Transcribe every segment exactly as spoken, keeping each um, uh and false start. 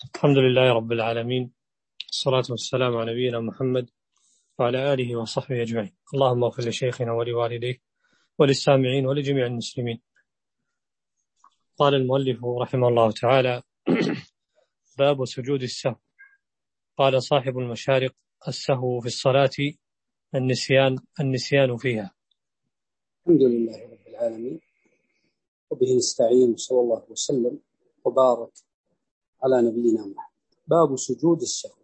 الحمد لله رب العالمين، الصلاة والسلام على نبينا محمد وعلى آله وصحبه أجمعين. اللهم اغفر لشيخنا ولوالديه وللسامعين ولجميع المسلمين. قال المؤلف رحمه الله تعالى: باب سجود السهو. قال صاحب المشارق: السهو في الصلاة النسيان النسيان فيها. الحمد لله رب العالمين، وبه نستعين، صلى الله وسلم وبارك على نبينا محمد. باب سجود السهو.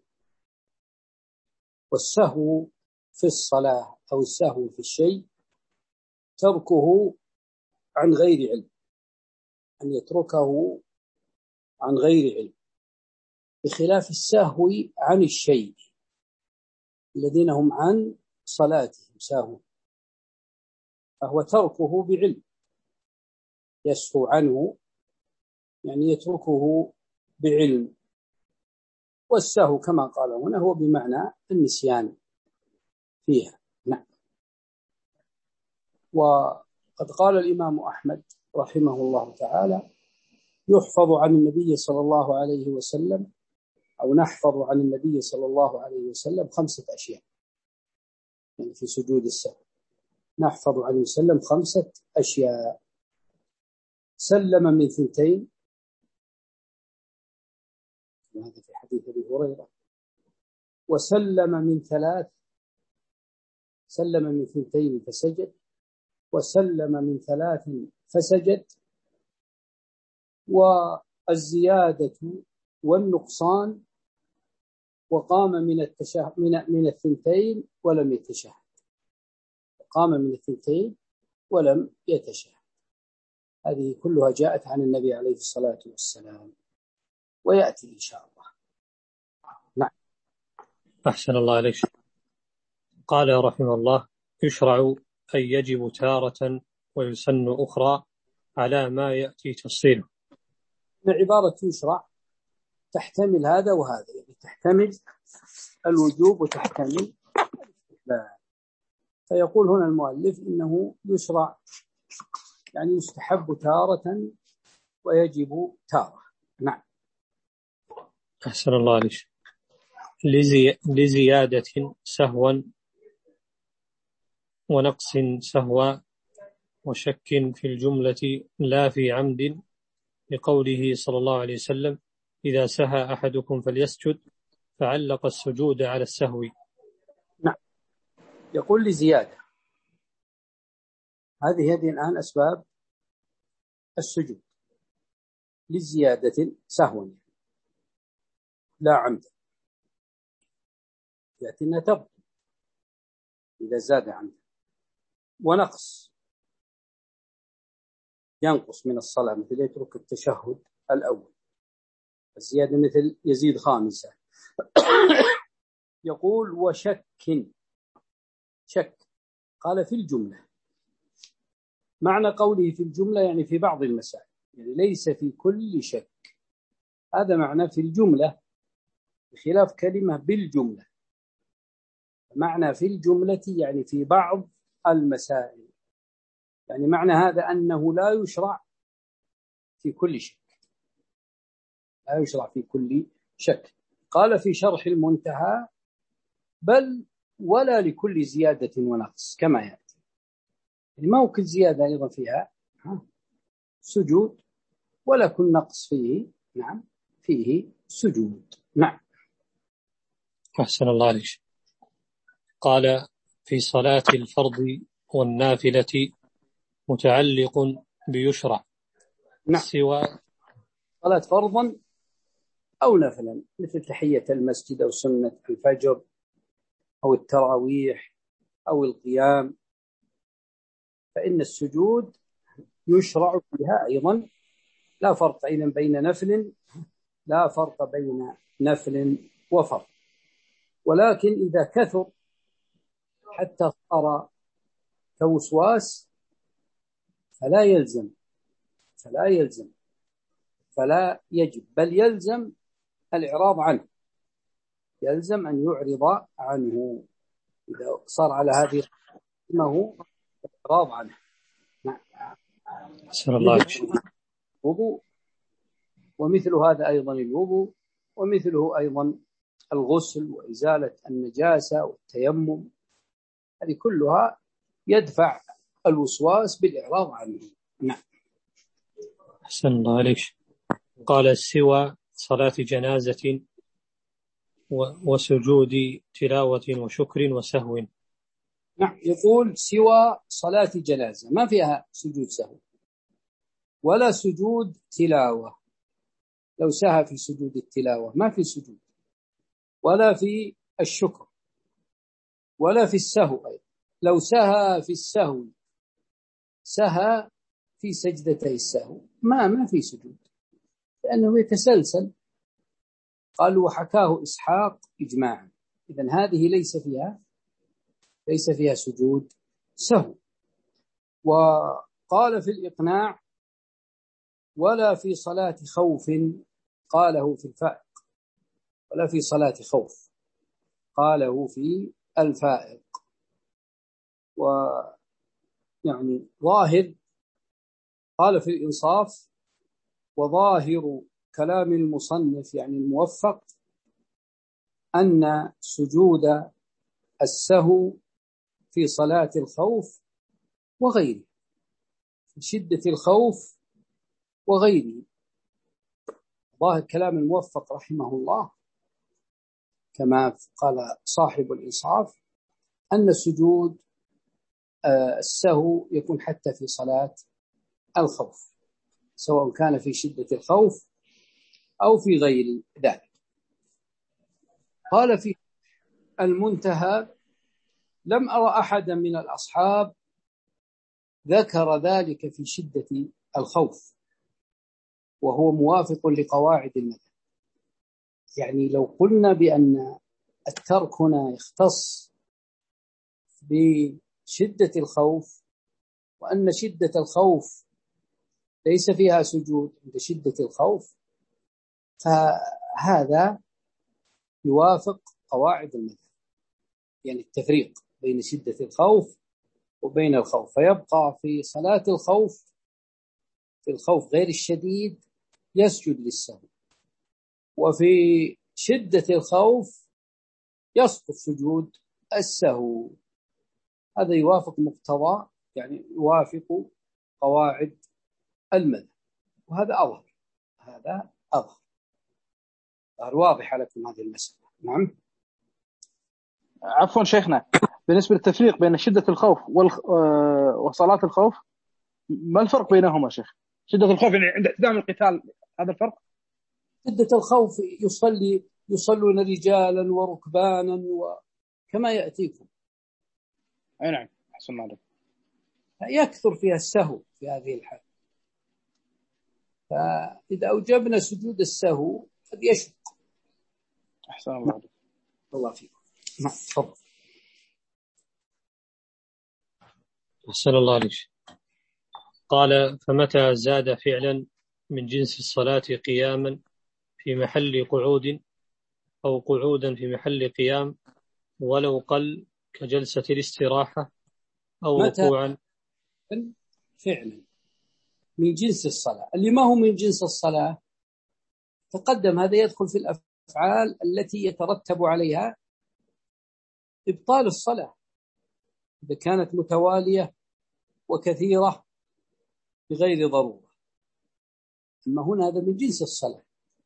والسهو في الصلاة أو السهو في الشيء تركه عن غير علم، أن يتركه عن غير علم، بخلاف السهو عن الشيء الذين هم عن صلاتهم ساهون، فهو تركه بعلم، يسهو عنه يعني يتركه بعلم. والسهو كما قال هنا هو بمعنى النسيان فيها. نعم. وقد قال الإمام أحمد رحمه الله تعالى: يحفظ عن النبي صلى الله عليه وسلم أو نحفظ عن النبي صلى الله عليه وسلم خمسة أشياء، يعني في سجود السهو نحفظ عنه وسلم خمسة أشياء: سلم من ثنتين، وهذا في حديث أبي هريرة، وسلم من ثلاث، سلم من ثنتين فسجد، وسلم من ثلاث فسجد، والزيادة والنقصان، وقام من التشهد من من الثنتين ولم يتشهد، قام من الثنتين ولم يتشهد. هذه كلها جاءت عن النبي عليه الصلاة والسلام، ويأتي إن شاء الله. نعم. أحسن الله عليك. قال رحمه الله: يشرع أي يجب تارة ويسن أخرى على ما يأتي تفصيله. عبارة يشرع تحتمل هذا وهذا، يعني تحتمل الوجوب وتحتمل الاستحباب. فيقول هنا المؤلف إنه يشرع يعني يستحب تارة ويجب تارة. نعم. أحسن الله عليك. لزي... لزيادة سهوا ونقص سهوا وشك في الجملة لا في عمد، لقوله صلى الله عليه وسلم: إذا سهى أحدكم فليسجد، فعلق السجود على السهو. نعم. يقول لزيادة، هذه هذه الآن أسباب السجود. لزيادة سهوا لا عمد، يأتينا تبطل إذا زاد عمد. ونقص ينقص من الصلاة، مثل يترك التشهد الأول، الزيادة مثل يزيد خامسة. يقول وشك، شك قال في الجملة، معنى قوله في الجملة يعني في بعض المسائل، يعني ليس في كل شك، هذا معنى في الجملة، بخلاف كلمة بالجملة. معنى في الجملة يعني في بعض المسائل، يعني معنى هذا أنه لا يشرع في كل شك، لا يشرع في كل شك. قال في شرح المنتهى: بل ولا لكل زيادة ونقص، كما يأتي. يعني ما هو كل زيادة أيضا فيها سجود، ولا كل نقص فيه نعم فيه سجود. نعم. أحسن الله عليك. قال: في صلاة الفرض والنافلة متعلق بيشرع. نعم. سوى صلاة فرضا أو نفلا، مثل تحية المسجد أو سنة الفجر أو التراويح أو القيام، فإن السجود يشرع فيها أيضا، لا فرق أيضا بين نفل لا فرق بين نفل وفرض. ولكن إذا كثر حتى صار كوسواس فلا يلزم فلا يلزم فلا يجب، بل يلزم الإعراض عنه، يلزم أن يعرض عنه إذا صار على هذه ما هو إعراض عنه. نعم. أحسن الله عليك. وضوء، ومثل هذا أيضا الوضوء ومثله أيضا الغسل وإزالة النجاسة والتيمم، هذه كلها يدفع الوسواس بالإعراض عنه. نعم. أحسن الله عليك. قال سوى صلاة جنازة وسجود تلاوة وشكر وسهو. نعم، يقول سوى صلاة جنازة ما فيها سجود سهو ولا سجود تلاوة، لو سهى في سجود التلاوة ما في سجود، ولا في الشكر، ولا في السهو أيضا. لو سهى في السهو سهى في سجدتي السهو ما ما في سجود، لأنه يتسلسل. قالوا وحكاه إسحاق إجماعا، إذن هذه ليس فيها ليس فيها سجود سهو. وقال في الإقناع ولا في صلاة خوف، قاله في الفائق، ولا في صلاة خوف قاله في الفائق. ويعني ظاهر، قال في الإنصاف وظاهر كلام المصنف يعني الموفق أن سجود السهو في صلاة الخوف وغيره، في شدة الخوف وغيره. ظاهر كلام الموفق رحمه الله كما قال صاحب الإنصاف أن السجود السهو يكون حتى في صلاة الخوف، سواء كان في شدة الخوف أو في غير ذلك. قال في المنتهى لم أرى أحدا من الأصحاب ذكر ذلك في شدة الخوف، وهو موافق لقواعد المذهب. يعني لو قلنا بأن الترك هنا يختص بشدة الخوف، وأن شدة الخوف ليس فيها سجود عند شدة الخوف، فهذا يوافق قواعد المذهب، يعني التفريق بين شدة الخوف وبين الخوف. فيبقى في صلاة الخوف، في الخوف غير الشديد يسجد للسهو، وفي شدة الخوف يسقط سجود السهو. هذا يوافق مقتضى، يعني يوافق قواعد المذهب، وهذا أظهر هذا أظهر واضح لكم هذه المسألة. نعم. عفوا شيخنا، بالنسبة للتفريق بين شدة الخوف وصلاة الخوف، ما الفرق بينهما شيخ؟ شدة الخوف يعني عند اعتدام القتال، هذا الفرق؟ شدة الخوف يصلي يصلون رجالا وركبانا وكما يأتيكم. أي نعم، أحسن الله عليك. يكثر فيها السهو في هذه الحالة، فإذا أوجبنا سجود السهو قد يشق. أحسن الله عليك. الله فيك. نعم تفضل. أحسن الله عليك. قال فمتى زاد فعلا من جنس الصلاة قياما في محل قعود أو قعودا في محل قيام ولو قل كجلسة الاستراحة أو ركوعا. فعلا من جنس الصلاة، اللي ما هو من جنس الصلاة تقدم، هذا يدخل في الأفعال التي يترتب عليها إبطال الصلاة إذا كانت متوالية وكثيرة بغير ضرورة. أما هنا هذا من جنس الصلاة.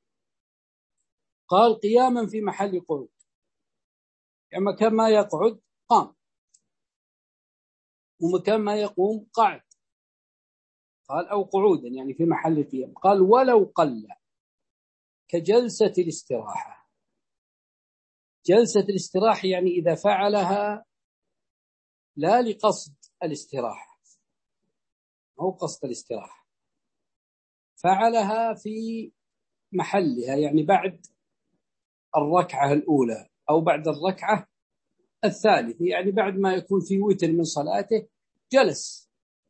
قال قياما في محل قعود، يعني مكان ما يقعد قام، ومكان ما يقوم قعد. قال أو قعودا يعني في محل قيام. قال ولو قل كجلسة الاستراحة. جلسة الاستراحة يعني إذا فعلها لا لقصد الاستراحة، هو قصد الاستراحة، فعلها في محلها، يعني بعد الركعة الأولى أو بعد الركعة الثالثة، يعني بعد ما يكون في وتر من صلاته جلس،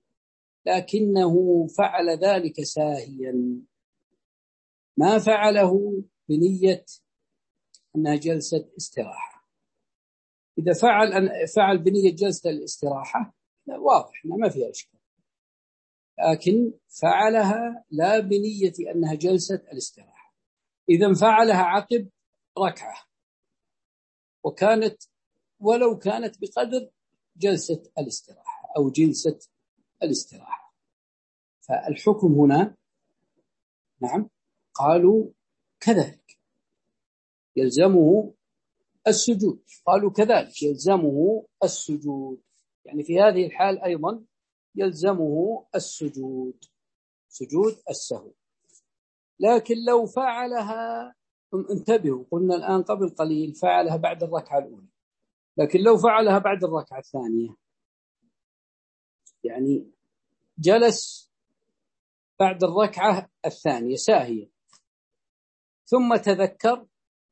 لكنه فعل ذلك ساهيا، ما فعله بنية أنها جلسة استراحة. إذا فعل أن فعل بنية جلسة الاستراحة واضح ما فيها إشكال، لكن فعلها لا بنية أنها جلسة الاستراحة. إذا فعلها عقب ركعة وكانت ولو كانت بقدر جلسة الاستراحة أو جلسة الاستراحة، فالحكم هنا نعم قالوا كذلك يلزمه السجود، قالوا كذلك يلزمه السجود، يعني في هذه الحال أيضا يلزمه السجود، سجود السهو. لكن لو فعلها، انتبهوا قلنا الآن قبل قليل فعلها بعد الركعة الأولى، لكن لو فعلها بعد الركعة الثانية، يعني جلس بعد الركعة الثانية ساهيا ثم تذكر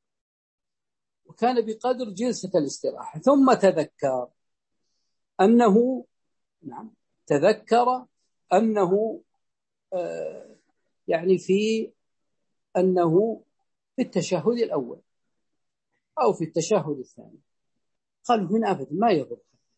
وكان بقدر جلسة الاستراحة، ثم تذكر أنه نعم تذكر أنه آه يعني في أنه في التشهد الأول أو في التشهد الثاني، قالوا هنا أبدا ما يضر،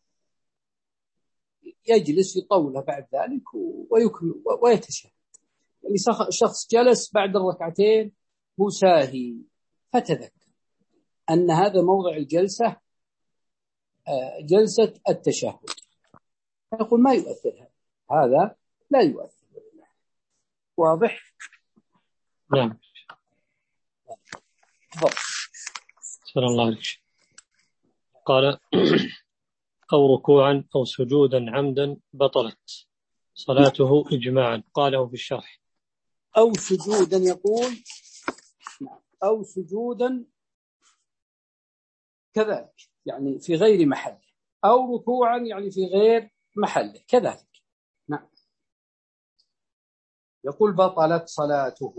يجلس يطوله بعد ذلك ويكمل ويتشهد. يعني شخص جلس بعد الركعتين مساهي فتذكر أن هذا موضع الجلسة جلسة التشهد، يقول ما يؤثر، هذا لا يؤثر. واضح؟ نعم. صلى الله عليه وسلم قال أو ركوعا أو سجودا عمدا بطلت صلاته إجماعا، قاله في الشرح. أو سجودا يقول أو سجودا كذلك يعني في غير محله، أو ركوعا يعني في غير محله كذلك. نعم. يقول بطلت صلاته.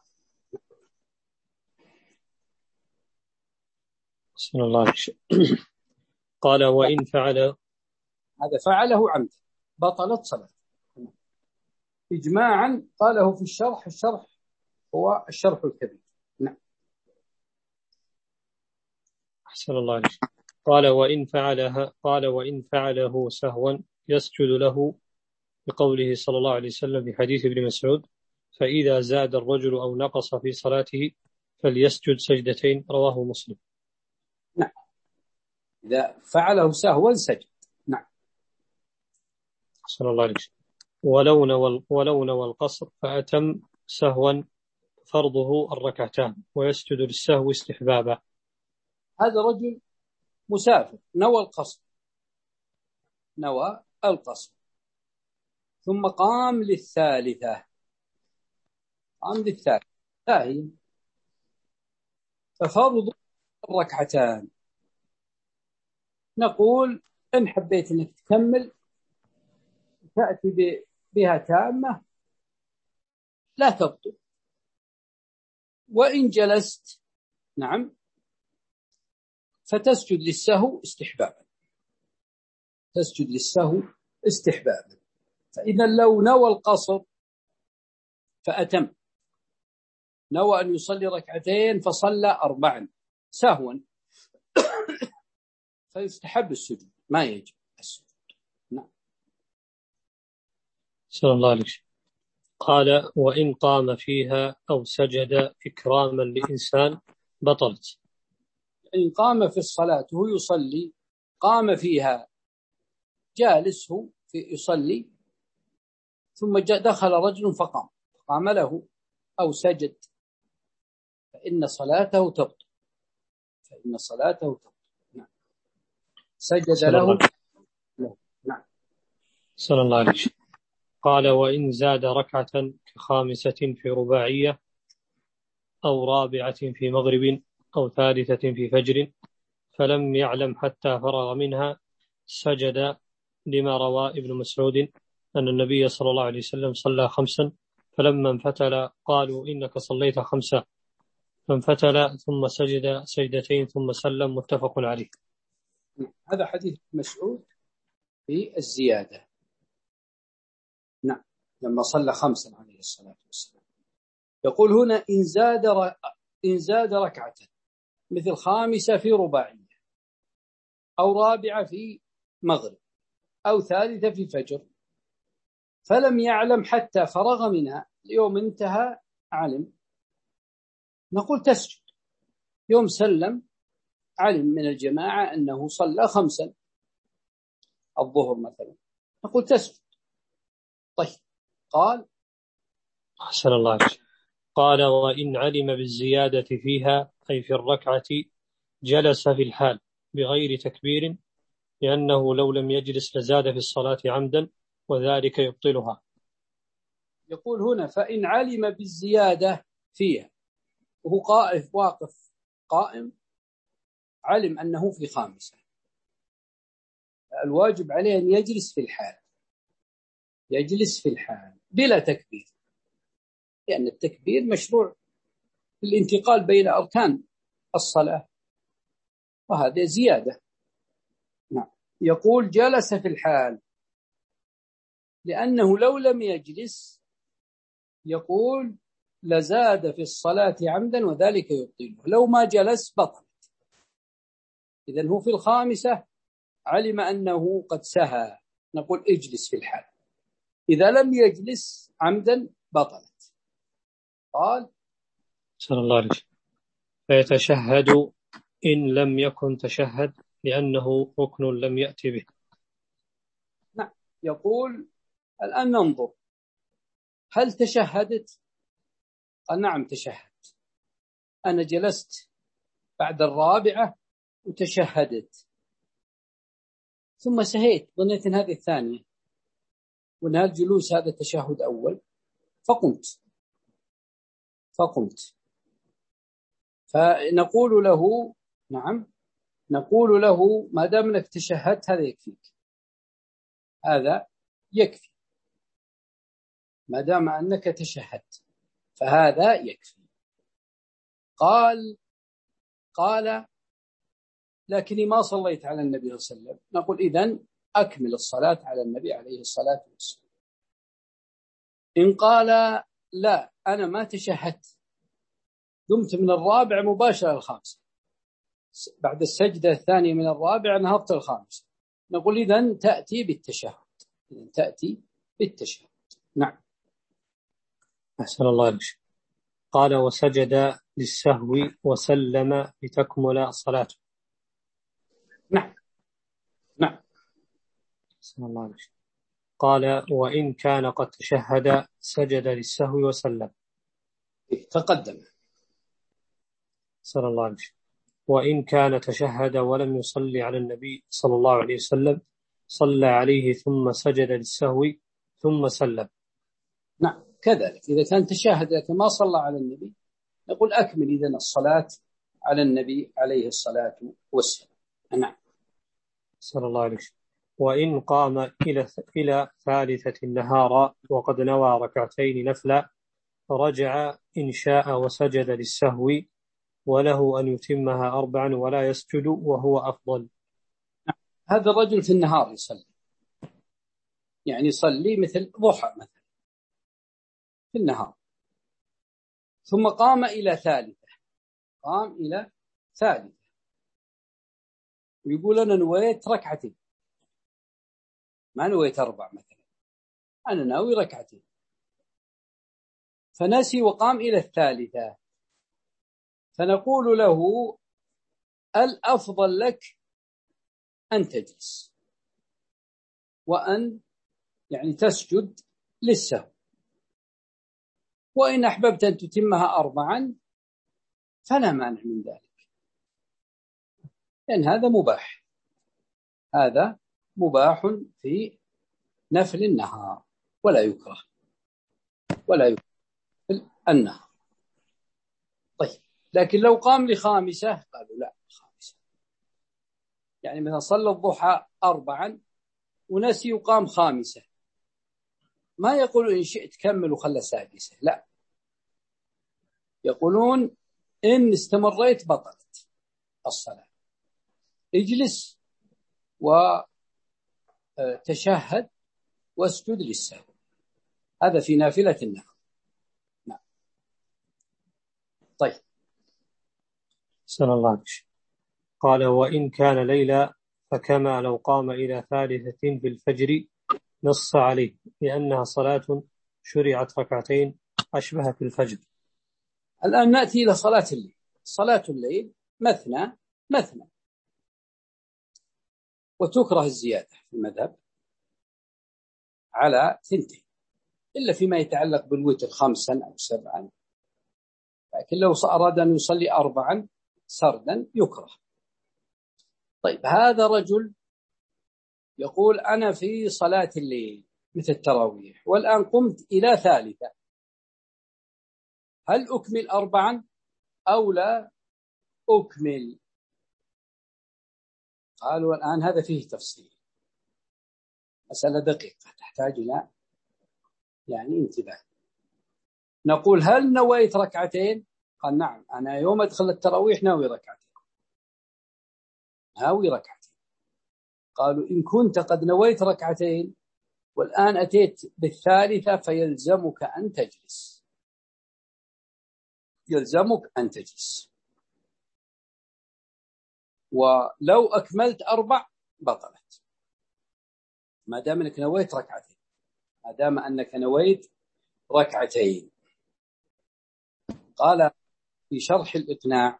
بسم الله عليه وسلم قال وإن فعل، هذا فعله عمدا بطلت صلاته إجماعا، قاله في الشرح، الشرح هو الشرح الكبير. نعم. أحسن الله عليه. قال وإن فعلها قال وإن فعله سهوا يسجد له بقوله صلى الله عليه وسلم في حديث ابن مسعود فإذا زاد الرجل أو نقص في صلاته فليسجد سجدتين، رواه مسلم. نعم. إذا فعله سهوا سجد. نعم. أحسن الله عليه. ولو نوى ولو نوى القصر فأتم سهوا فرضه الركعتان ويسجد للسهو استحبابا. هذا رجل مسافر نوى القصر نوى القصر ثم قام للثالثة قام للثالثة ثاني ففرض الركعتان. نقول إن حبيت أنك تكمل تأتي بها تامة لا تبطل، وإن جلست نعم فتسجد للسهو استحبابا، تسجد للسهو استحبابا. فإذا لو نوى القصر فأتم، نوى أن يصلي ركعتين فصلى أربعا سهوا فيستحب السجود ما يجب السجود. نعم. صلى الله عليه وسلم قال وإن قام فيها أو سجد إكراما لإنسان بطلت. إن قام في الصلاة وهو يصلي، قام فيها جالس هو في يصلي ثم دخل رجل فقام قام له أو سجد فإن صلاته تبطل، فإن صلاته تبطل. نعم. سجد له. نعم. صلى الله عليه وسلم قال وإن زاد ركعة كخامسة في رباعية أو رابعة في مغرب أو ثالثة في فجر فلم يعلم حتى فرغ منها سجد، لما روى ابن مسعود أن النبي صلى الله عليه وسلم صلى خمسا فلما انفتل قالوا إنك صليت خمسة فانفتل ثم سجد سجدتين ثم سلم، متفق عليه. هذا حديث مسعود في الزيادة. نعم. لما صلى خمسا عليه الصلاة والسلام يقول هنا إن زاد ر... إن زاد ركعة مثل خامسة في رباعية أو رابعة في مغرب أو ثالثة في فجر فلم يعلم حتى فرغ منها، اليوم انتهى علم نقول تسجد. يوم سلم علم من الجماعة أنه صلى خمسا الظهر مثلا، نقول تسجد. طيب قال أحسن الله عليك. قال وإن علم بالزيادة فيها أي في الركعة جلس في الحال بغير تكبير، لأنه لو لم يجلس لزاد في الصلاة عمدا وذلك يبطلها. يقول هنا فإن علم بالزيادة فيها، وهو قائف واقف قائم، علم أنه في خامسة، الواجب عليه أن يجلس في الحال، يجلس في الحال بلا تكبير، لأن التكبير مشروع في الانتقال بين أركان الصلاة، وهذا زيادة. نعم. يقول جلس في الحال، لأنه لو لم يجلس يقول لزاد في الصلاة عمدا وذلك يبطله، لو ما جلس بطلت. إذن هو في الخامسة علم أنه قد سهى، نقول اجلس في الحال. إذا لم يجلس عمدا بطلت. قال صلى الله عليه وسلم فيتشهد إن لم يكن تشهد لأنه ركن لم يأتي به. نعم. يقول الآن ننظر هل تشهدت؟ قال نعم تشهدت، أنا جلست بعد الرابعة وتشهدت، ثم سهيت، ظنيت أن هذه الثانية وأن الجلوس هذا تشهد أول، فقمت فقمت فنقول له نعم، نقول له ما دام أنك تشهدت هذا يكفيك، هذا يكفي، ما دام أنك تشهدت فهذا يكفي. قال قال لكني ما صليت على النبي صلى الله عليه وسلم، نقول إذن أكمل الصلاة على النبي عليه الصلاة والسلام. إن قال لا أنا ما تشهدت، قمت من الرابع مباشرة الخامسة، بعد السجدة الثانية من الرابع نهضت الخامسة، نقول إذن تأتي بالتشهد، إذن تأتي بالتشهد. نعم. أحسن الله عليك. قال وسجد للسهو وسلم لتكمل صلاته. نعم نعم. أحسن الله عليك. قال وإن كان قد تشهد سجد للسهو وسلم. تقدم. صلى الله عليه وسلم. وإن كان تشهد ولم يصلي على النبي صلى الله عليه وسلم صلى عليه ثم سجد للسهو ثم سلم. نعم كذلك، إذا كان تشهد لكن ما صلى على النبي نقول أكمل إذن الصلاة على النبي عليه الصلاة والسلام. نعم. صلى الله عليه وسلم. وإن قام إلى إلى ثالثة النهار وقد نوى ركعتين نفلا رجع إن شاء وسجد للسهو، وله أن يتمها أربعا ولا يسجد وهو أفضل. هذا الرجل في النهار يصلي، يعني يصلي مثل ضحى مثلا في النهار، ثم قام إلى ثالثة، قام إلى ثالثة ويقول أنا نويت ركعتين، ما نويت أربع مثلا، أنا ناوي ركعتين، فنسي وقام إلى الثالثة، فنقول له الأفضل لك أن تجلس وأن يعني تسجد للسهو، وإن أحببت أن تتمها أربعا فلا مانع من ذلك، لأن هذا مباح، هذا مباح في نفل النهار ولا يكره ولا يكره في النهار. طيب لكن لو قام لخامسة قالوا لا، خامسة يعني مثلا صلى الضحى أربعا ونسي وقام خامسة، ما يقولوا إن شئت كمل وخلى سادسة، لا، يقولون إن استمريت بطلت الصلاة، اجلس وتشهد واسجد للسهو، هذا في نافلة النهار. نعم. طيب. صلى الله عليه وسلم. قال وإن كان ليلا فكما لو قام إلى ثالثة في الفجر نص عليه، لأنها صلاة شرعت ركعتين أشبه في الفجر. الآن نأتي إلى صلاة الليل. صلاة الليل مثنى مثنى، وتكره الزيادة في المذهب على ثنتين، إلا فيما يتعلق بالوتر خمسا أو سبعا، لكن لو أراد أن يصلي أربعا سردا يكره. طيب هذا رجل يقول أنا في صلاة الليل مثل التراويح والآن قمت إلى ثالثة، هل أكمل أربعا أو لا أكمل؟ قالوا الآن هذا فيه تفصيل، مسألة دقيقة تحتاج إلى يعني انتباه. نقول هل نويت ركعتين؟ قال نعم، أنا يوم أدخل التراويح ناوي ركعتين، ناوي ركعتين. قالوا إن كنت قد نويت ركعتين والآن أتيت بالثالثة فيلزمك أن تجلس، يلزمك أن تجلس، ولو أكملت أربع بطلت ما دام أنك نويت ركعتين، ما دام أنك نويت ركعتين. قال في شرح الإقناع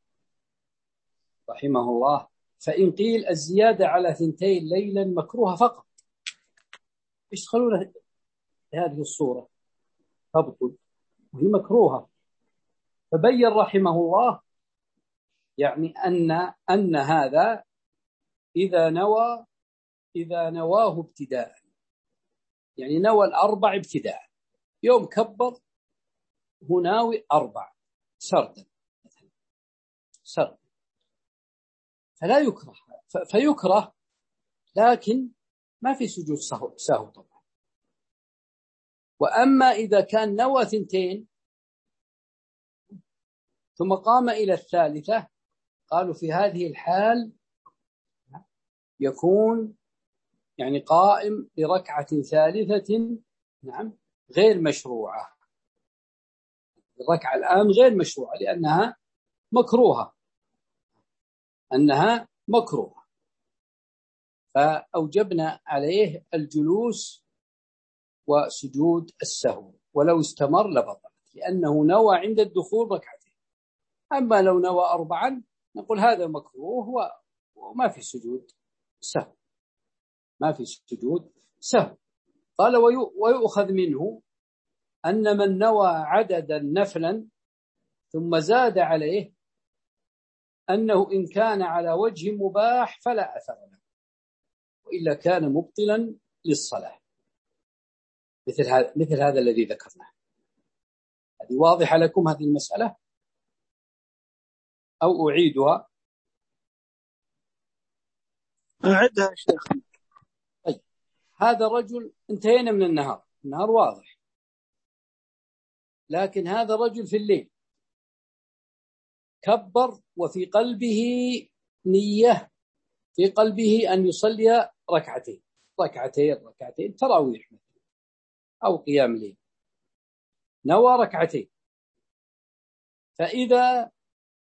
رحمه الله: فإن قيل الزيادة على ثنتين ليلا مكروهة فقط، يدخلون هذه الصورة تبطل وهي مكروهة. فبين رحمه الله يعني أن أن هذا إذا نوى إذا نواه ابتداء، يعني نوى الأربع ابتداء، يوم كبر هو ناوي أربع سردا سردا فلا يكره، فيكره لكن ما في سجود سهو, سهو طبعا. وأما إذا كان نوى ثنتين ثم قام إلى الثالثة، قالوا في هذه الحال يكون يعني قائم لركعة ثالثة نعم غير مشروعة. الركعة الآن غير مشروعة لأنها مكروهة، أنها مكروهة، فأوجبنا عليه الجلوس وسجود السهو، ولو استمر لبطلت لأنه نوى عند الدخول ركعتين. أما لو نوى أربعا نقول هذا مكروه وما في سجود سهو، ما في سجود سهو. قال ويؤخذ منه أن من نوى عددا نفلا ثم زاد عليه أنه إن كان على وجه مباح فلا أثر له، وإلا كان مبطلا للصلاة، مثل هذا مثل هذا الذي ذكرناه. هذه واضحة لكم هذه المسألة أو أعيدها؟ أعدها شيخ. طيب هذا رجل انتهينا من النهار، النهار واضح، لكن هذا رجل في الليل كبر وفي قلبه نية، في قلبه أن يصلي ركعتين ركعتين ركعتين تراويح أو قيام ليل، نوى ركعتين، فإذا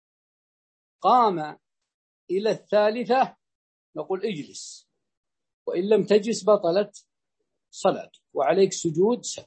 قام إلى الثالثة نقول اجلس، وإن لم تجلس بطلت صلاة وعليك سجود سهو.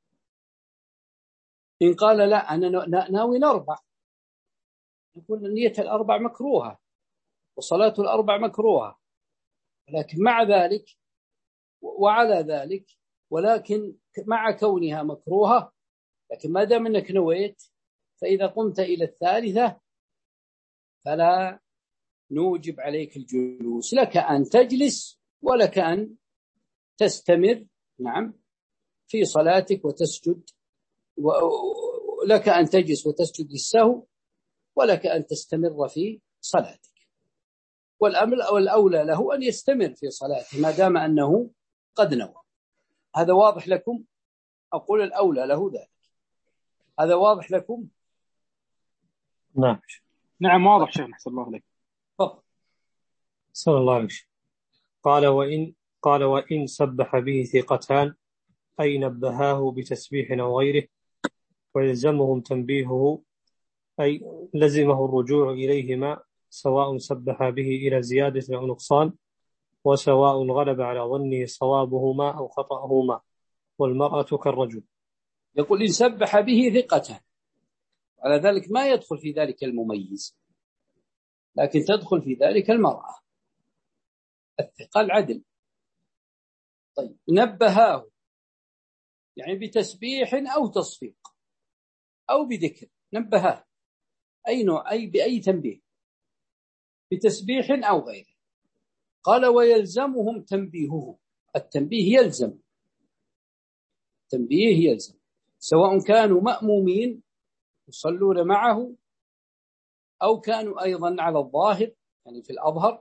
إن قال لا أنا ناوي نربع، نقول نية الأربع مكروهة وصلاة الأربع مكروهة، لكن مع ذلك وعلى ذلك ولكن مع كونها مكروهة، لكن ما دام أنك نويت فإذا قمت إلى الثالثة فلا نوجب عليك الجلوس، لك أن تجلس ولك أن تستمر نعم في صلاتك وتسجد، ولك أن تجلس وتسجد للسهو، ولك أن تستمر في صلاتك. والأولى له أن يستمر في صلاته ما دام أنه قد نوى. هذا واضح لكم؟ أقول الأولى له ذلك. هذا واضح لكم؟ نعم نعم واضح شيخ، أحسن الله عليك. تفضل. صلى الله عليه وسلم. قال وإن قال وإن سبح به ثقتان أي نبهاه بتسبيح أو غيره ويلزمهم تنبيهه أي لزمه الرجوع إليهما، سواء سبح به إلى زيادة أو نقصان، وسواء غلب على ظنه صوابهما أو خطأهما، والمرأة كالرجل. يقول إن سبح به ثقتان، على ذلك ما يدخل في ذلك المميز، لكن تدخل في ذلك المرأة الثقة العدل. طيب نبهاه يعني بتسبيح أو تصفيق أو بذكر، نبهاه أي نوع، أي بأي تنبيه، بتسبيح أو غيره. قال ويلزمهم تنبيهه، التنبيه يلزم، التنبيه يلزم سواء كانوا مأمومين يصلون معه أو كانوا أيضا على الظاهر يعني في الأظهر،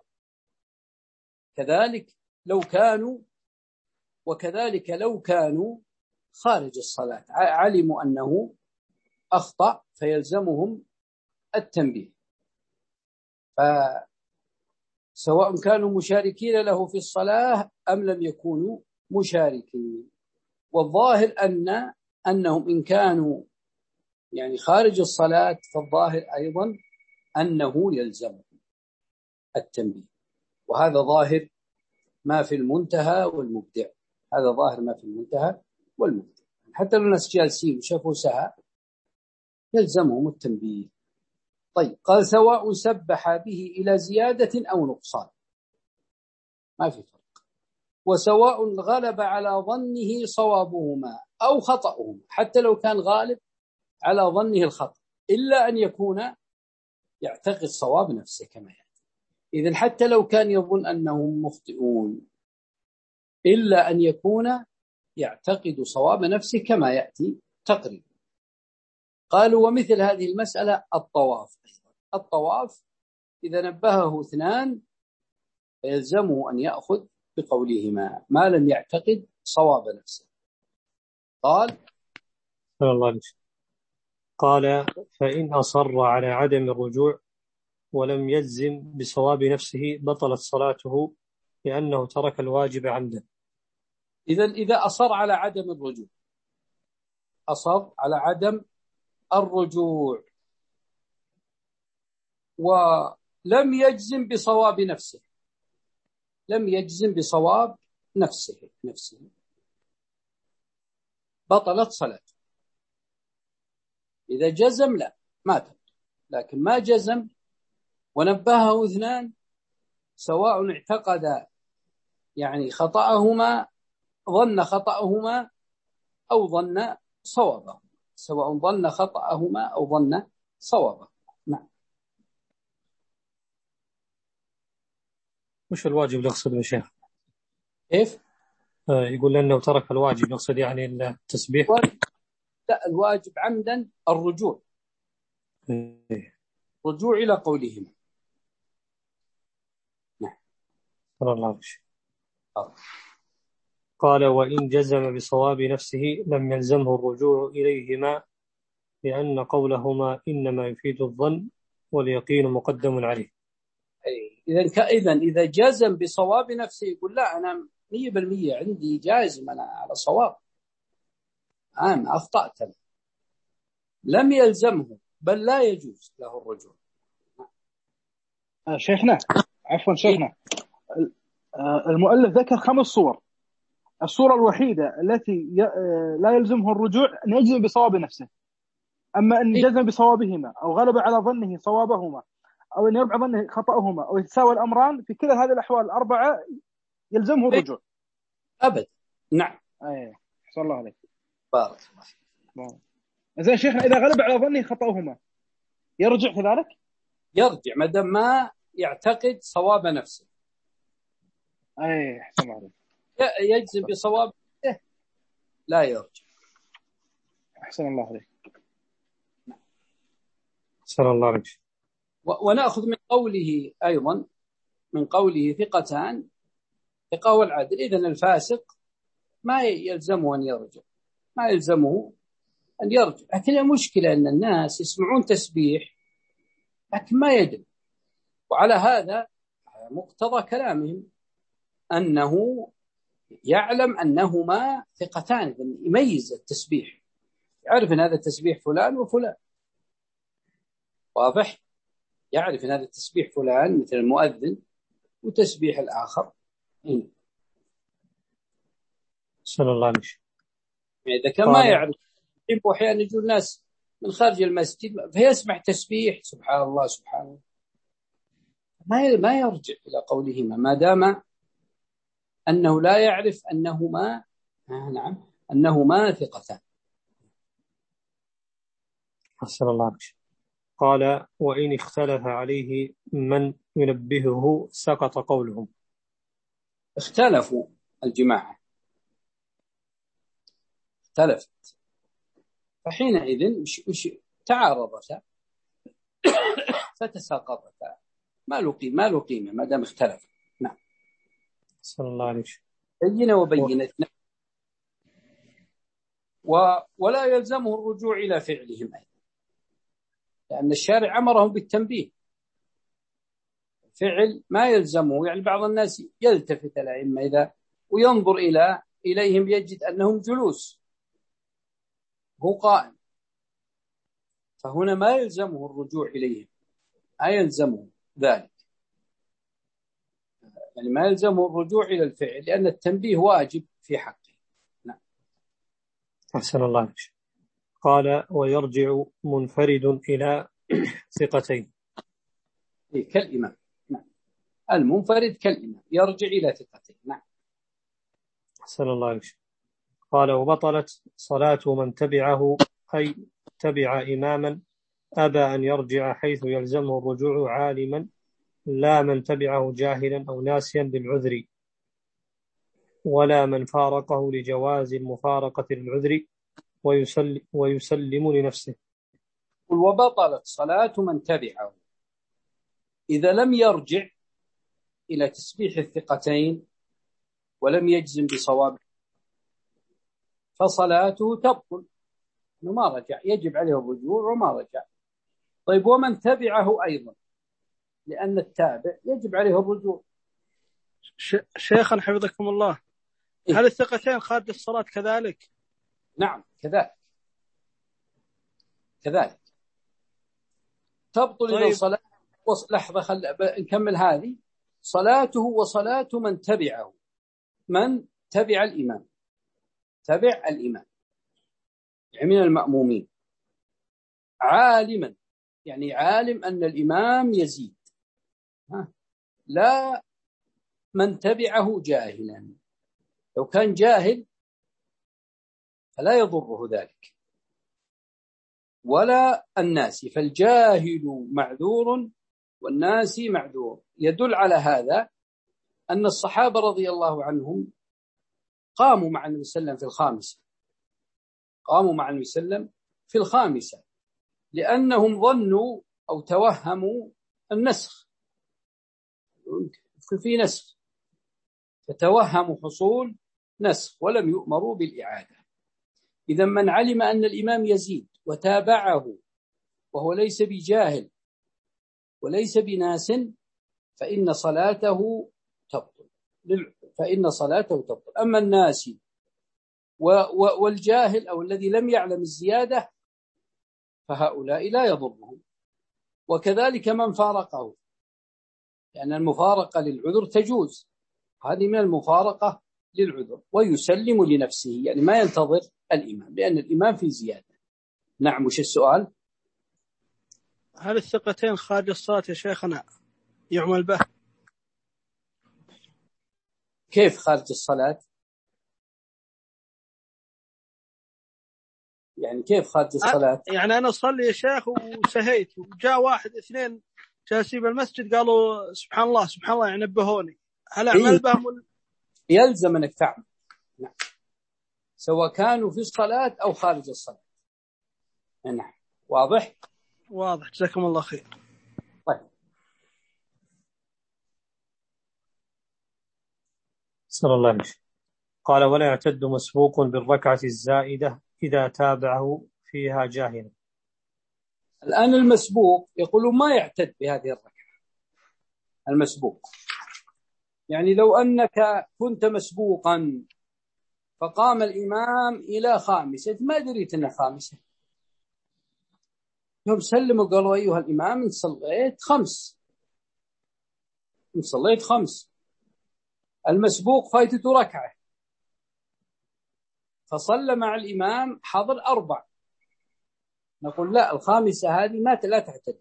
كذلك لو كانوا وكذلك لو كانوا خارج الصلاة علموا أنه أخطأ فيلزمهم التنبيه، فسواء كانوا مشاركين له في الصلاة أم لم يكونوا مشاركين. والظاهر أن أنهم إن كانوا يعني خارج الصلاة فالظاهر أيضا أنه يلزمهم التنبيه، وهذا ظاهر ما في المنتهى والمبدع، هذا ظاهر ما في المنتهى والمبدع. حتى لو الناس جالسين وشافوا سهى يلزمهم التنبيه. طيب قال سواء سبح به إلى زيادة أو نقصان، ما في فرق. وسواء غلب على ظنه صوابهما أو خطأهما، حتى لو كان غالب على ظنه الخطأ إلا أن يكون يعتقد صواب نفسه كما يعني. إذن حتى لو كان يظن أنهم مخطئون إلا أن يكون يعتقد صواب نفسه كما يأتي تقريبا. قالوا ومثل هذه المسألة الطواف، الطواف إذا نبهه اثنان فيلزمه أن يأخذ بقولهما ما لم يعتقد صواب نفسه. قال الله قال فإن أصر على عدم الرجوع ولم يجزم بصواب نفسه بطلت صلاته لأنه ترك الواجب عمدا. إذا إذا أصر على عدم الرجوع، أصر على عدم الرجوع ولم يجزم بصواب نفسه، لم يجزم بصواب نفسه نفسه بطلت صلاته. إذا جزم لا ما تبطل، لكن ما جزم ونبهه اثنان سواء اعتقد يعني خطأهما، ظن خطأهما أو ظن صوابه، سواء ظن خطأهما أو ظن صوابه. نعم. وش الواجب يقصد يا شيخ؟ كيف؟ آه يقول لأنه ترك الواجب يقصد يعني التسبيح؟ لا، الواجب عمدا الرجوع، رجوع إلى قولهما. نعم. الله قال وإن جزم بصواب نفسه لم يلزمه الرجوع إليهما لأن قولهما إنما يفيد الظن واليقين مقدم عليه. إذا كإذا إذا جزم بصواب نفسه يقول لا أنا مية بالمية عندي جازم أنا على صواب، أنا أخطأت أنا. لم يلزمه بل لا يجوز له الرجوع. شيخنا عفوا شيخنا المؤلف ذكر خمس صور، الصورة الوحيدة التي لا يلزمه الرجوع أن يجزم بصواب نفسه، أما أن جزم بصوابهما أو غلب على ظنه صوابهما أو أن يربع ظنه خطأهما أو يتساوى الأمران، في كل هذه الأحوال الأربعة يلزمه الرجوع أبدا. نعم. أيه صلى الله عليه. بارك الله. زين شيخنا إذا غلب على ظنه خطأهما يرجع في ذلك؟ يرجع ما دام ما يعتقد صواب نفسه. أيه صلى الله عليه. يجزم بصواب لا يرجع. أحسن الله عليك. أحسن الله عليك. ونأخذ من قوله أيضا، من قوله ثقتان، ثقة والعدل. إذن الفاسق ما يلزمه أن يرجع، ما يلزمه أن يرجع. لكن المشكلة أن الناس يسمعون تسبيح لكن ما يدري، وعلى هذا مقتضى كلامهم أنه يعلم أنهما ثقتان، يميز التسبيح، يعرف أن هذا التسبيح فلان وفلان، واضح، يعرف أن هذا التسبيح فلان مثل المؤذن وتسبيح الآخر. صلى الله عليه وسلم. إذا كان ما يعرف، وأحيانا يجوا الناس من خارج المسجد فيسمع تسبيح سبحان الله سبحان الله، ما ما يرجع إلى قولهما ما دام أنه لا يعرف أنهما آه نعم أنهما ثقتان. أحسن الله عليك. قال وإن اختلف عليه من ينبهه سقط قولهم. اختلفوا الجماعة، اختلفت، فحينئذ مش تعارضتا فتساقطتا، ما له قيمة ما له قيمة ما دام اختلف. نعم. صلى الله عليه وسلم. بينة وبينة و... ولا يلزمه الرجوع إلى فعلهم أيضا، لأن الشارع أمرهم بالتنبيه. فعل ما يلزمه، يعني بعض الناس يلتفت الأئمة إذا وينظر إلى إليهم يجد أنهم جلوس هو قائم، فهنا ما يلزمه الرجوع إليهم، ما يلزمه ذلك، يعني ما يلزمه الرجوع إلى الفعل لأن التنبيه واجب في حقه. نعم. أحسن الله عليك. قال ويرجع منفرد إلى ثقتين. إيه كالإمام. نعم. المنفرد كالإمام يرجع إلى ثقتين. نعم. أحسن الله عليك. قال وبطلت صلاة من تبعه أي تبع إماما أبى أن يرجع حيث يلزمه الرجوع عالما، لا من تبعه جاهلا أو ناسيا بالعذر، ولا من فارقه لجواز المفارقة للعذر ويسلم, ويسلم لنفسه. وبطلت صلاة من تبعه إذا لم يرجع إلى تسبيح الثقتين ولم يجزم بصواب فصلاته تبطل، إنه ما رجع، يجب عليه الرجوع وما رجع. طيب ومن تبعه أيضا، لأن التابع يجب عليه الرجوع. شيخنا حفظكم الله، إيه؟ هل الثقتين خارج الصلاة كذلك؟ نعم كذلك كذلك تبطل. طيب. إذا صلاة لحظة خل... نكمل هذه. صلاته وصلاة من تبعه، من تبع الإمام، تبع الإمام يعني من المأمومين، عالما يعني عالم أن الإمام يزيد، ها؟ لا من تبعه جاهلا، لو كان جاهل فلا يضره ذلك، ولا الناس، فالجاهل معذور والناس معذور. يدل على هذا أن الصحابة رضي الله عنهم قاموا مع النبي صلى الله عليه وسلم في الخامسة، قاموا مع النبي صلى الله عليه وسلم في الخامسة لأنهم ظنوا أو توهموا النسخ، في نسخ، فتوهموا حصول نسخ ولم يؤمروا بالإعادة. إذا من علم أن الإمام يزيد وتابعه وهو ليس بجاهل وليس بناس فإن صلاته تبطل، فإن صلاته تبطل. أما الناس والجاهل أو الذي لم يعلم الزيادة فهؤلاء لا يضرهم. وكذلك من فارقه، لأن يعني المفارقة للعذر تجوز، هذه من المفارقة للعذر، ويسلم لنفسه يعني ما ينتظر الإمام لأن الإمام في زيادة. نعم. وش السؤال؟ هل الثقتين خارج الصلاة يا شيخنا يعمل به؟ كيف خارج الصلاة؟ يعني كيف خارج الصلاة؟ يعني أنا أصلي يا شيخ وسهيت وجاء واحد اثنين جالسين بالمسجد قالوا سبحان الله سبحان الله يعني نبهوني، هل أعمل بهم ولا؟ يلزم أنك تعمل. نعم. سواء كانوا في الصلاة أو خارج الصلاة. نعم. واضح؟ واضح. جزاكم الله خير. طيب. صلى الله عليه وسلم. قال ولا يعتد مسبوق بالركعة الزائدة إذا تابعه فيها جاهلا. الآن المسبوق يقولوا ما يعتد بهذه الركعة. المسبوق يعني لو أنك كنت مسبوقا فقام الإمام إلى خامسة ما دريت أنها خامسة، يوم سلموا قالوا أيها الإمام إن صليت خمس، إن صليت خمس، المسبوق فايتته ركعة فصلى مع الإمام حضر أربع، نقول لا، الخامسة هذه ما لا تعتد،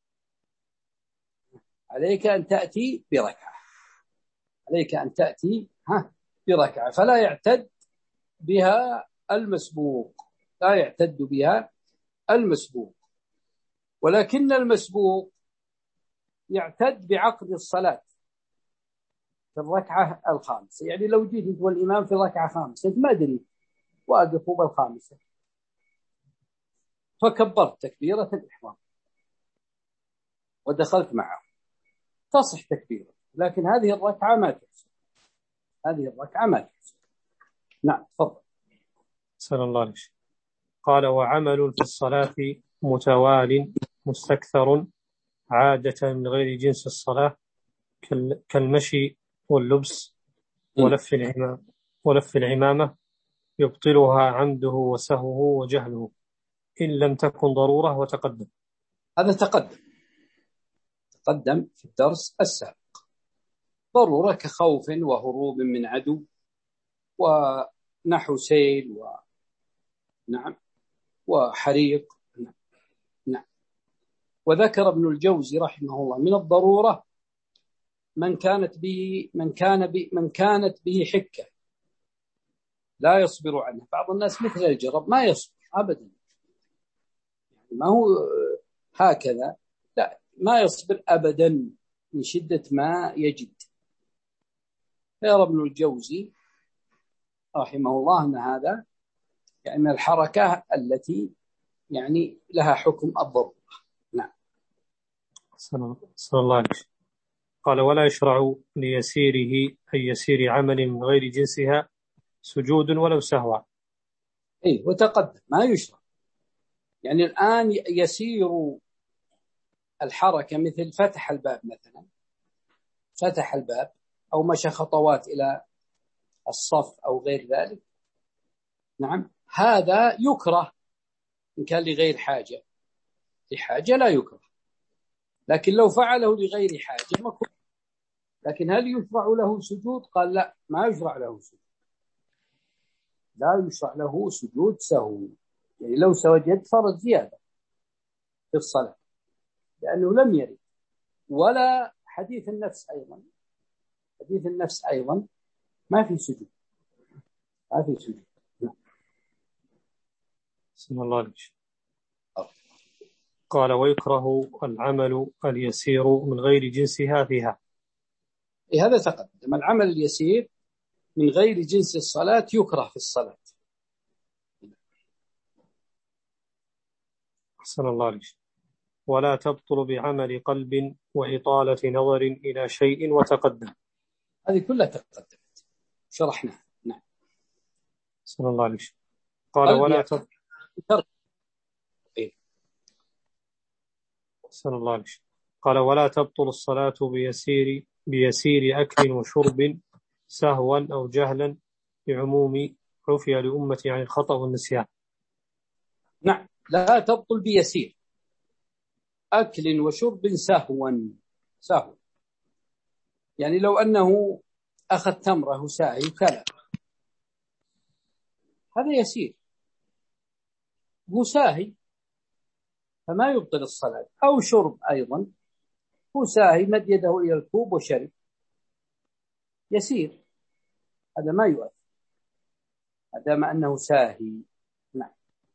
عليك أن تأتي بركعة، عليك أن تأتي ها بركعة، فلا يعتد بها المسبوق، لا يعتد بها المسبوق. ولكن المسبوق يعتد بعقد الصلاة في الركعة الخامسة. يعني لو جيت أنت والإمام في ركعة خامسة، أنت ما دريت، واقف بالخامسة فكبرت تكبيرة الإحرام ودخلت معه، تصح تكبيرة، لكن هذه الركعة ما تحسن، هذه الركعة ما تحسن. نعم تفضل. صلى الله عليه وسلم. قال: وعمل في الصلاة متوال مستكثر عادة من غير جنس الصلاة كالمشي واللبس ولف العمامة ولف العمامة يبطلها عمده وسهوه وجهله إن لم تكن ضرورة. وتقدم هذا تقدم تقدم في الدرس السابق. ضرورة كخوف وهروب من عدو ونحو سيل و نعم وحريق. نعم. نعم. وذكر ابن الجوزي رحمه الله من الضرورة من كانت به من كان به من كانت به حكة لا يصبر عنه. بعض الناس مثل الجرب ما يصبر أبدا، يعني ما هو هكذا، لا ما يصبر أبدا من شدة ما يجد. يرى ابن الجوزي رحمه الله أن هذا يعني من الحركة التي يعني لها حكم الضرورة. نعم. صلى الله عليه وسلم. قال: ولا يشرع ليسيره أي يسير عمل من غير جنسها سجود ولو سهوا. أي وتقدم ما يشرع. يعني الآن يسير الحركة مثل فتح الباب مثلا، فتح الباب أو مشى خطوات إلى الصف أو غير ذلك، نعم هذا يكره إن كان لغير حاجة، لحاجة لا يكره، لكن لو فعله لغير حاجة مكروه. لكن هل يشرع له سجود؟ قال لا، ما يشرع له سجود، لا يشرع له سجود سهو. يعني لو سجد صارت زيادة في الصلاة، لأنه لم يرد. ولا حديث النفس أيضا، حديث النفس أيضا ما في سجود، ما في سجود. بسم الله عليه. قال: ويكره العمل اليسير من غير جنسها فيها. إيه هذا تقدم. العمل اليسير من غير جنس الصلاة يكره في الصلاة. صلى الله عليه. ولا تبطل بعمل قلب وإطالة نظر إلى شيء. وتقدم هذه كلها تقدمت شرحناها. نعم. صلى الله عليه. قال: ولا تبطل إيه. صلى الله عليه. قال: ولا تبطل الصلاة بيسير بيسير أكل وشرب سهوا أو جهلا بعموم عفي لأمة عن الخطأ والنسيان. نعم، لا تبطل بيسير أكل وشرب سهوا. سهوا يعني لو أنه أخذ تمره ساهي وكلا، هذا يسير، هو ساهي فما يبطل الصلاة. أو شرب أيضا، هو ساهي مد يده إلى الكوب وشرب، يسير، هذا ما يؤثر هذا ما أنه ساهي. نعم.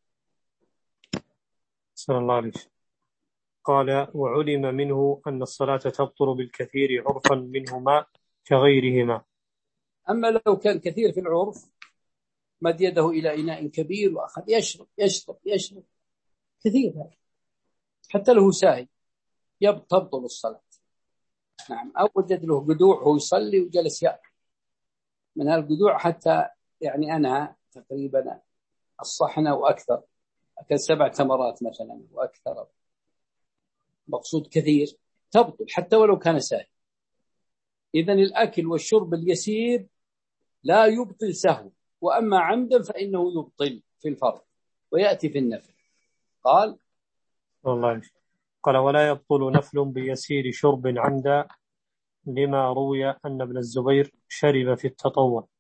صلى الله عليه. قال: وعلم منه أن الصلاة تبطل بالكثير عرفا منهما كغيرهما. أما لو كان كثير في العرف، مد يده إلى إناء كبير وأخذ يشرب يشرب يشرب كثير، هذا حتى له ساهي تبطل الصلاة. نعم. أو وجد له قدوع هو يصلي وجلس يأكل من هالقدوع حتى يعني أنا تقريبا الصحنة وأكثر، أكل سبع تمرات مثلا وأكثر، مقصود كثير، تبطل حتى ولو كان ساهي. إذن الأكل والشرب اليسير لا يبطل سهو، وأما عمدا فإنه يبطل في الفرض ويأتي في النفل. قال والله قال: ولا يبطل نفل بيسير شرب عمدا لما روي أن ابن الزبير شرب في التطوع،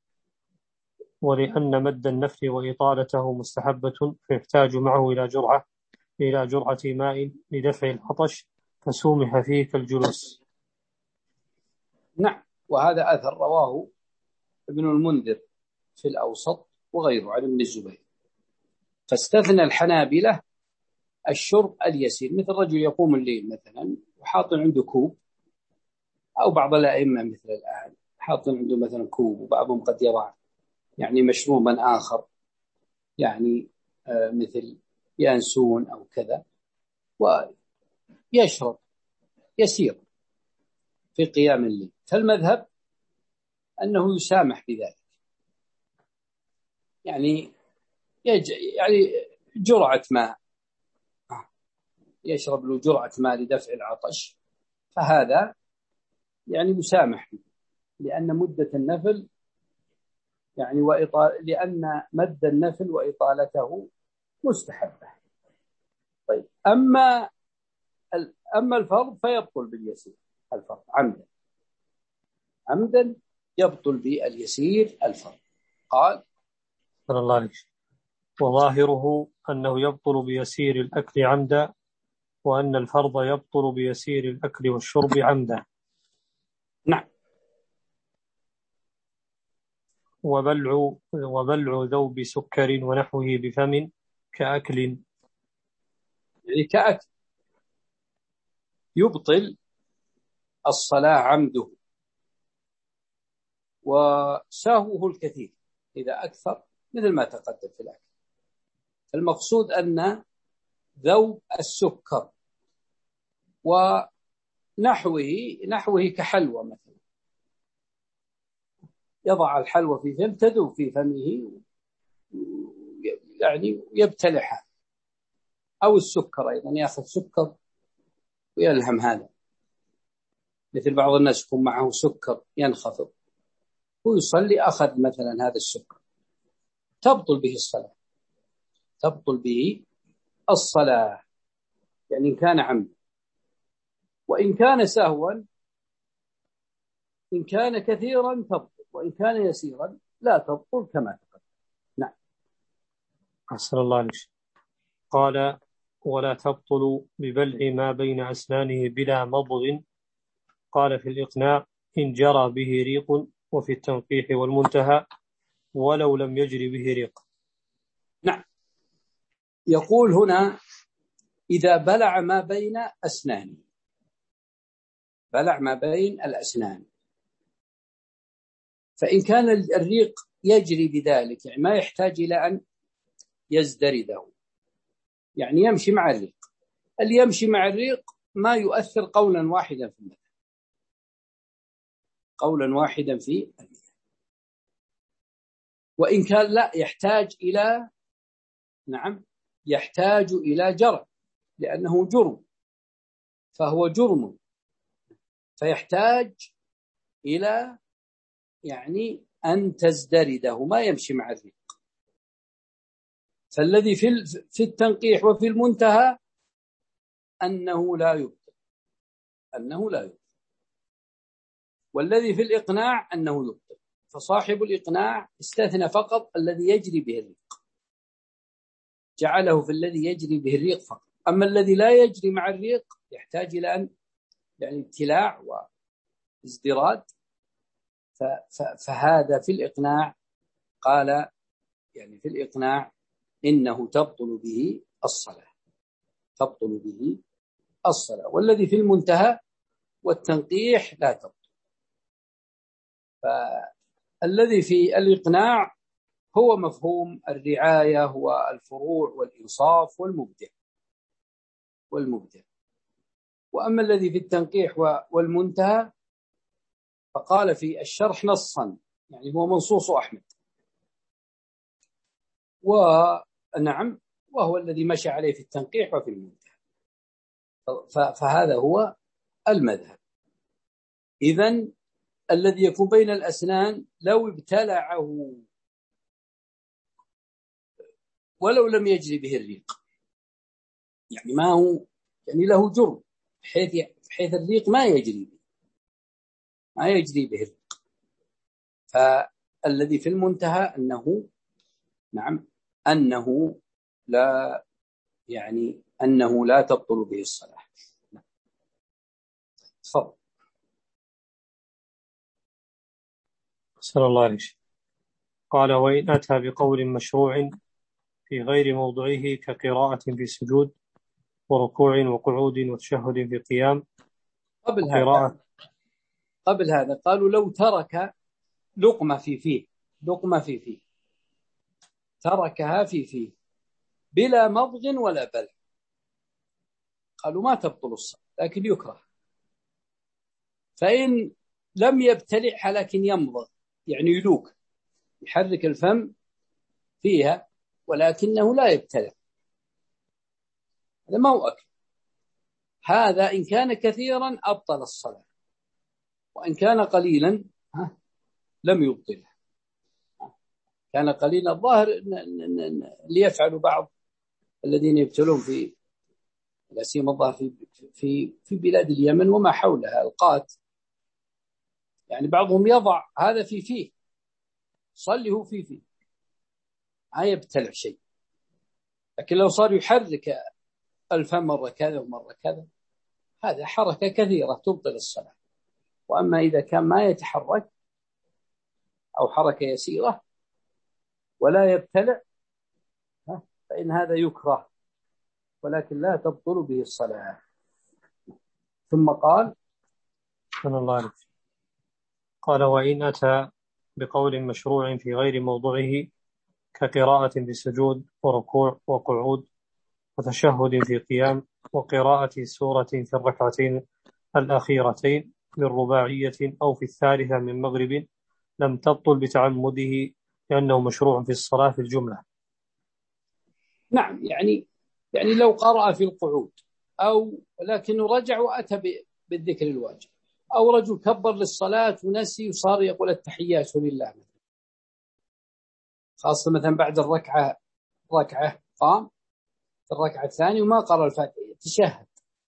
ولأن مد النفل وإطالته مستحبة فيحتاج معه إلى جرعة إلى جرعة ماء لدفع العطش فسومح فيه كالجلوس. نعم، وهذا أثر رواه ابن المنذر في الأوسط وغيره عن ابن الزبير. فاستثنى الحنابلة الشرب اليسير، مثل رجل يقوم الليل مثلا وحاط عنده كوب، أو بعض الأئمة مثل الآن حاط عنده مثلا كوب، وبعضهم قد يضع يعني مشروبا آخر يعني آه مثل يانسون أو كذا، ويشرب يسير في قيام الليل. فالمذهب أنه يسامح بذلك، يعني يج... يعني جرعة ماء، يشرب له جرعة ماء لدفع العطش، فهذا يعني مسامح به، لأن مدة النفل يعني وإطال... لأن مد النفل وإطالته مستحبة. طيب، أما ال... أما الفرض فيبطل باليسير، الفرض عمدا عمدا يبطل باليسير الفرض. قال صلى الله عليه وسلم: وظاهره أنه يبطل بيسير الأكل عمدا، وأن الفرض يبطل بيسير الأكل والشرب عمدا. نعم. وبلع وبلع ذوب سكر ونحوه بفم كأكل، يعني كأكل يبطل الصلاة عمده، وسهوه الكثير إذا أكثر، مثل ما تقدم في الأكل. المقصود أن ذوب السكر ونحوه نحوه كحلوى مثلا، يضع الحلوى في فم تذوب في فمه يعني يبتلعها، أو السكر أيضا يأخذ سكر ويلهم هذا، مثل بعض الناس يكون معه سكر ينخفض ويصلي أخذ مثلا هذا السكر، تبطل به الصلاة، تبطل به الصلاة يعني إن كان عمد. وإن كان سهوا، إن كان كثيرا تبطل، وإن كان يسيرا لا تبطل كما تقدم. نعم. أحسن الله عليه. قال: ولا تبطل ببلع ما بين أسنانه بلا مضغ. قال في الإقناع: إن جرى به ريق. وفي التنقيح والمنتهى: ولو لم يجري به ريق. نعم. يقول هنا: إذا بلع ما بين أسنانه، بلع ما بين الأسنان، فإن كان الريق يجري بذلك، يعني ما يحتاج إلى أن يزدرده، يعني يمشي مع الريق. اللي يمشي مع الريق ما يؤثر قولا واحدا في المذهب، قولا واحدا في المذهب. وإن كان لا، يحتاج إلى نعم يحتاج إلى جرم، لأنه جرم، فهو جرم، فيحتاج إلى يعني أن تزدرده، ما يمشي مع الريق. فالذي في في التنقيح وفي المنتهى أنه لا يبطل، أنه لا يبطل. والذي في الإقناع أنه يبطل. فصاحب الإقناع استثنى فقط الذي يجري به الريق، جعله في الذي يجري به الريق فقط. أما الذي لا يجري مع الريق يحتاج إلى أن يعني ابتلاع وازدراد، فهذا في الإقناع قال يعني في الإقناع إنه تبطل به الصلاة، تبطل به الصلاة. والذي في المنتهى والتنقيح لا تبطل. فالذي في الإقناع هو مفهوم الرعاية والفروع والإنصاف والمبدع والمبدع. وأما الذي في التنقيح والمنتهى فقال في الشرح نصا، يعني هو منصوص أحمد، ونعم وهو الذي مشى عليه في التنقيح وفي المنتهى. فهذا هو المذهب. إذن الذي يكون بين الأسنان لو ابتلعه ولو لم يجري به الريق، يعني ما هو يعني له جرم بحيث بحيث الريق ما يجري به ما يجري به الريق. فالذي في المنتهى أنه نعم أنه لا يعني أنه لا تبطل به الصلاة. تفضل. صلى الله عليه وسلم. قال وإن أتى بقول مشروع في غير موضعه كقراءة في سجود وركوع وقعود وتشهد في قيام. قبل هذا قبل هذا قالوا لو ترك لقمة في فيه لقمة في فيه تركها في فيه بلا مضغ ولا بلع، قالوا ما تبطل الصلاة لكن يكره. فإن لم يبتلعها لكن يمضغ يعني يلوك يحرك الفم فيها ولكنه لا يبتلع، هذا ما هو أكل. هذا إن كان كثيرا أبطل الصلاة، وإن كان قليلا لم يبطلها. كان قليلا الظاهر ليفعل بعض الذين يبتلون في الأسيم الظاهر في في في بلاد اليمن وما حولها القات، يعني بعضهم يضع هذا في فيه صلي هو في فيه ما يبتلع شيء، لكن لو صار يحرك الفم مرة كذا ومرة كذا هذا حركة كثيرة تبطل الصلاة. وأما إذا كان ما يتحرك أو حركة يسيرة ولا يبتلع فإن هذا يكره ولكن لا تبطل به الصلاة. ثم قال صلى الله عليه وسلم. قال وإن أتى بقول مشروع في غير موضعه كقراءة بسجود وركوع وقعود وتشهد في قيام وقراءة سورة في الركعتين الأخيرتين من رباعية أو في الثالثة من مغرب لم تبطل بتعمده لأنه مشروع في الصلاة في الجملة. نعم، يعني يعني لو قرأ في القعود أو لكنه رجع وأتى بالذكر الواجب، أو رجل كبر للصلاة ونسي وصار يقول التحيات لله مثلا، خاصة مثلا بعد الركعة ركعة قام في الركعة الثانية وما قرأ الفاتحة تشهد،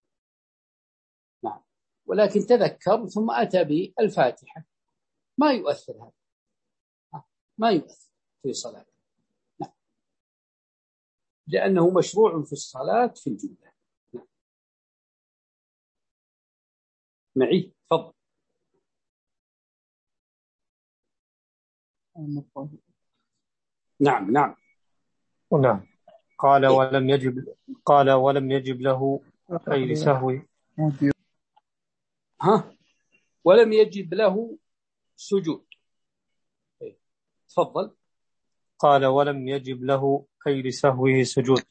نعم، ولكن تذكر ثم أتى بالفاتحة ما يؤثر هذا، ما يؤثر في صلاة، نعم، لأنه مشروع في الصلاة في الجملة. نعم. معي تفضل. نعم نعم نعم. قال ولم يجب قال ولم يجب له أي لسهو ها ولم يجب له سجود. تفضل. قال ولم يجب له أي لسهوه سجود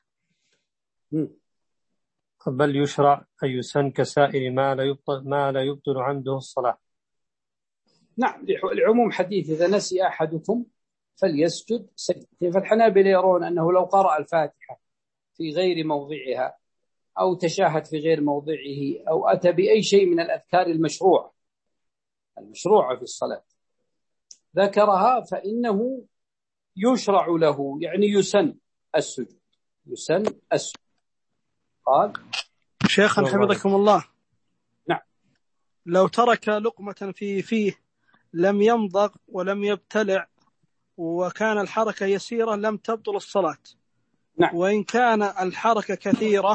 بل يشرع أن يسن كسائر ما لا يبطل ما لا يبطل عنده الصلاة. نعم، لعموم حديث إذا نسي أحدكم فليسجد سجدتين. فالحنابلة يرون أنه لو قرأ الفاتحة في غير موضعها أو تشاهد في غير موضعه أو أتى بأي شيء من الأذكار المشروع المشروعة في الصلاة ذكرها فإنه يشرع له، يعني يسن السجود يسن السجود. قال شيخنا حفظكم الله. نعم. لو ترك لقمة في فيه لم يمضغ ولم يبتلع وكان الحركة يسيرة لم تبطل الصلاة. نعم. وإن كان الحركة كثيرة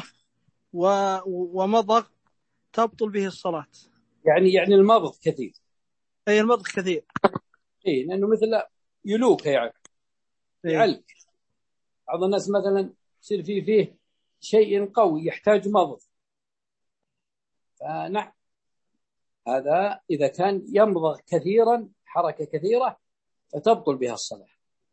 ومضغ تبطل به الصلاة. يعني يعني المضغ كثير. أي المضغ كثير. إيه، لأنه مثل يلوك يعني يعلق. بعض الناس مثلا يصير فيه فيه شيء قوي يحتاج مضغ، فنعم هذا إذا كان يمضغ كثيرا حركة كثيرة فتبطل بها الصلاة.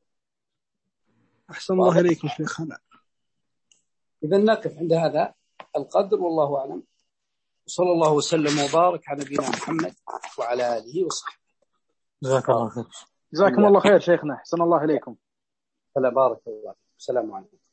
أحسن الله إليكم شيخنا. إذا نقف عند هذا القدر والله أعلم. صلى الله وسلم وبارك على نبينا محمد وعلى آله وصحبه. جزاك الله خير. جزاكم الله خير شيخنا. أحسن الله إليكم. فلا بارك الله. السلام عليكم.